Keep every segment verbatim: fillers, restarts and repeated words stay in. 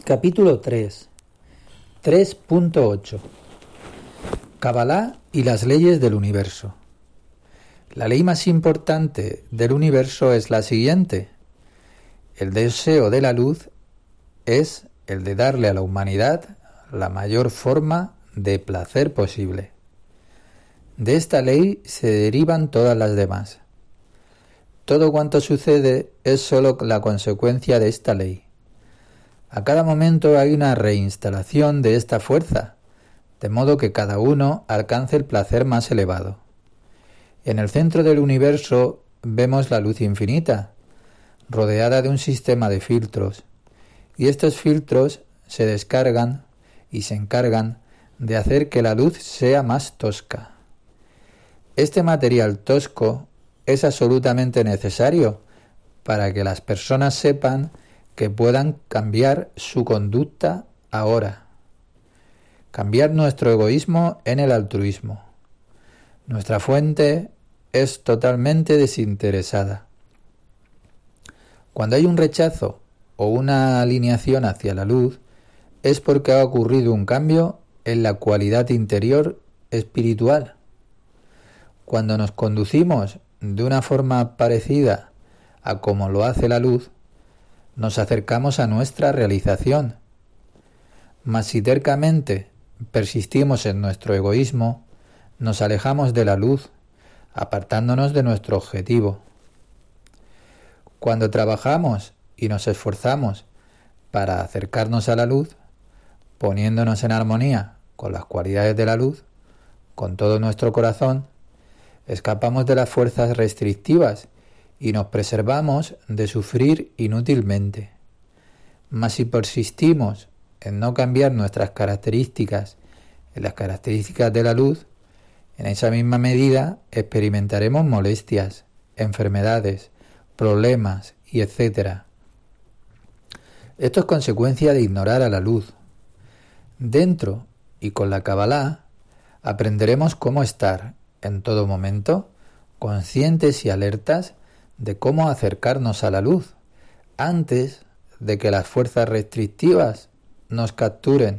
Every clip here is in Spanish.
Capítulo tres. tres punto ocho. Kabbalah y las leyes del universo. La ley más importante del universo es la siguiente. El deseo de la luz es el de darle a la humanidad la mayor forma de placer posible. De esta ley se derivan todas las demás. Todo cuanto sucede es sólo la consecuencia de esta ley. A cada momento hay una reinstalación de esta fuerza, de modo que cada uno alcance el placer más elevado. En el centro del universo vemos la luz infinita, rodeada de un sistema de filtros, y estos filtros se descargan y se encargan de hacer que la luz sea más tosca. Este material tosco es absolutamente necesario para que las personas sepan que puedan cambiar su conducta ahora. Cambiar nuestro egoísmo en el altruismo. Nuestra fuente es totalmente desinteresada. Cuando hay un rechazo o una alineación hacia la luz, es porque ha ocurrido un cambio en la cualidad interior espiritual. Cuando nos conducimos de una forma parecida a como lo hace la luz, nos acercamos a nuestra realización. Mas si tercamente persistimos en nuestro egoísmo, nos alejamos de la luz, apartándonos de nuestro objetivo. Cuando trabajamos y nos esforzamos para acercarnos a la luz, poniéndonos en armonía con las cualidades de la luz, con todo nuestro corazón, escapamos de las fuerzas restrictivas y nos preservamos de sufrir inútilmente. Mas si persistimos en no cambiar nuestras características en las características de la luz, en esa misma medida experimentaremos molestias, enfermedades, problemas y etcétera. Esto es consecuencia de ignorar a la luz. Dentro y con la Kabbalah aprenderemos cómo estar en todo momento conscientes y alertas de cómo acercarnos a la luz antes de que las fuerzas restrictivas nos capturen.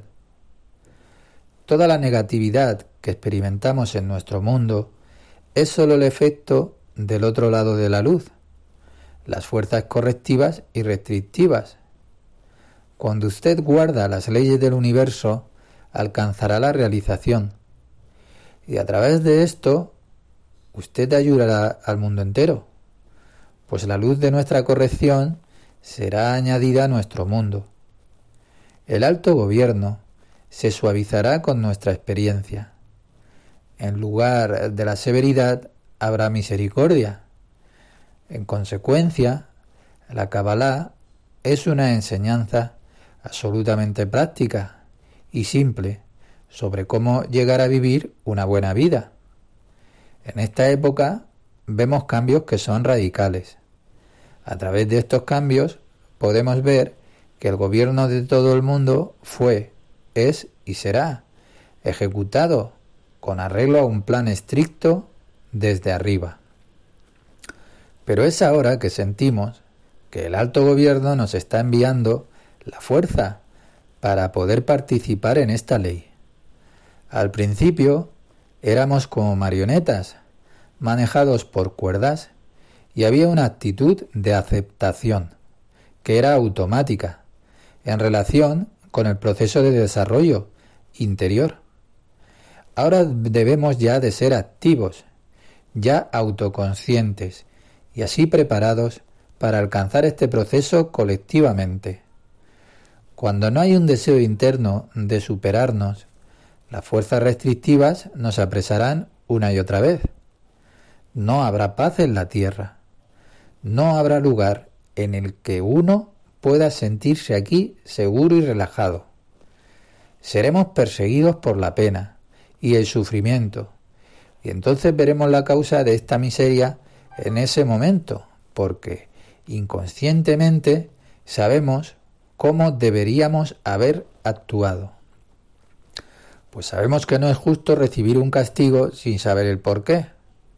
Toda la negatividad que experimentamos en nuestro mundo es sólo el efecto del otro lado de la luz, las fuerzas correctivas y restrictivas. Cuando usted guarda las leyes del universo, alcanzará la realización, y a través de esto, usted ayudará al mundo entero, pues la luz de nuestra corrección será añadida a nuestro mundo. El alto gobierno se suavizará con nuestra experiencia. En lugar de la severidad habrá misericordia. En consecuencia, la Kabbalah es una enseñanza absolutamente práctica y simple sobre cómo llegar a vivir una buena vida. En esta época vemos cambios que son radicales. A través de estos cambios podemos ver que el gobierno de todo el mundo fue, es y será ejecutado con arreglo a un plan estricto desde arriba. Pero es ahora que sentimos que el alto gobierno nos está enviando la fuerza para poder participar en esta ley. Al principio éramos como marionetas, manejados por cuerdas, y había una actitud de aceptación, que era automática, en relación con el proceso de desarrollo interior. Ahora debemos ya de ser activos, ya autoconscientes, y así preparados para alcanzar este proceso colectivamente. Cuando no hay un deseo interno de superarnos, las fuerzas restrictivas nos apresarán una y otra vez. No habrá paz en la tierra. No habrá lugar en el que uno pueda sentirse aquí seguro y relajado. Seremos perseguidos por la pena y el sufrimiento, y entonces veremos la causa de esta miseria en ese momento, porque inconscientemente sabemos cómo deberíamos haber actuado. Pues sabemos que no es justo recibir un castigo sin saber el por qué.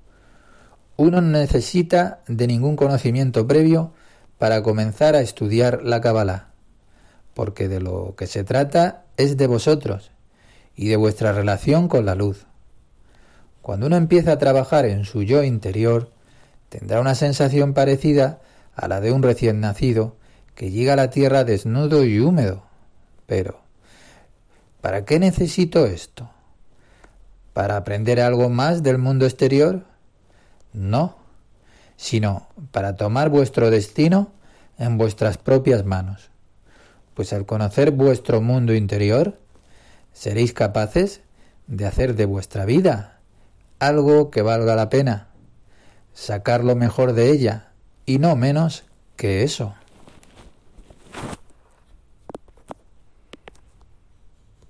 Uno no necesita de ningún conocimiento previo para comenzar a estudiar la Kabbalah, porque de lo que se trata es de vosotros y de vuestra relación con la luz. Cuando uno empieza a trabajar en su yo interior, tendrá una sensación parecida a la de un recién nacido que llega a la tierra desnudo y húmedo. Pero, ¿para qué necesito esto? ¿Para aprender algo más del mundo exterior? No, sino para tomar vuestro destino en vuestras propias manos. Pues al conocer vuestro mundo interior, seréis capaces de hacer de vuestra vida algo que valga la pena, sacar lo mejor de ella, y no menos que eso.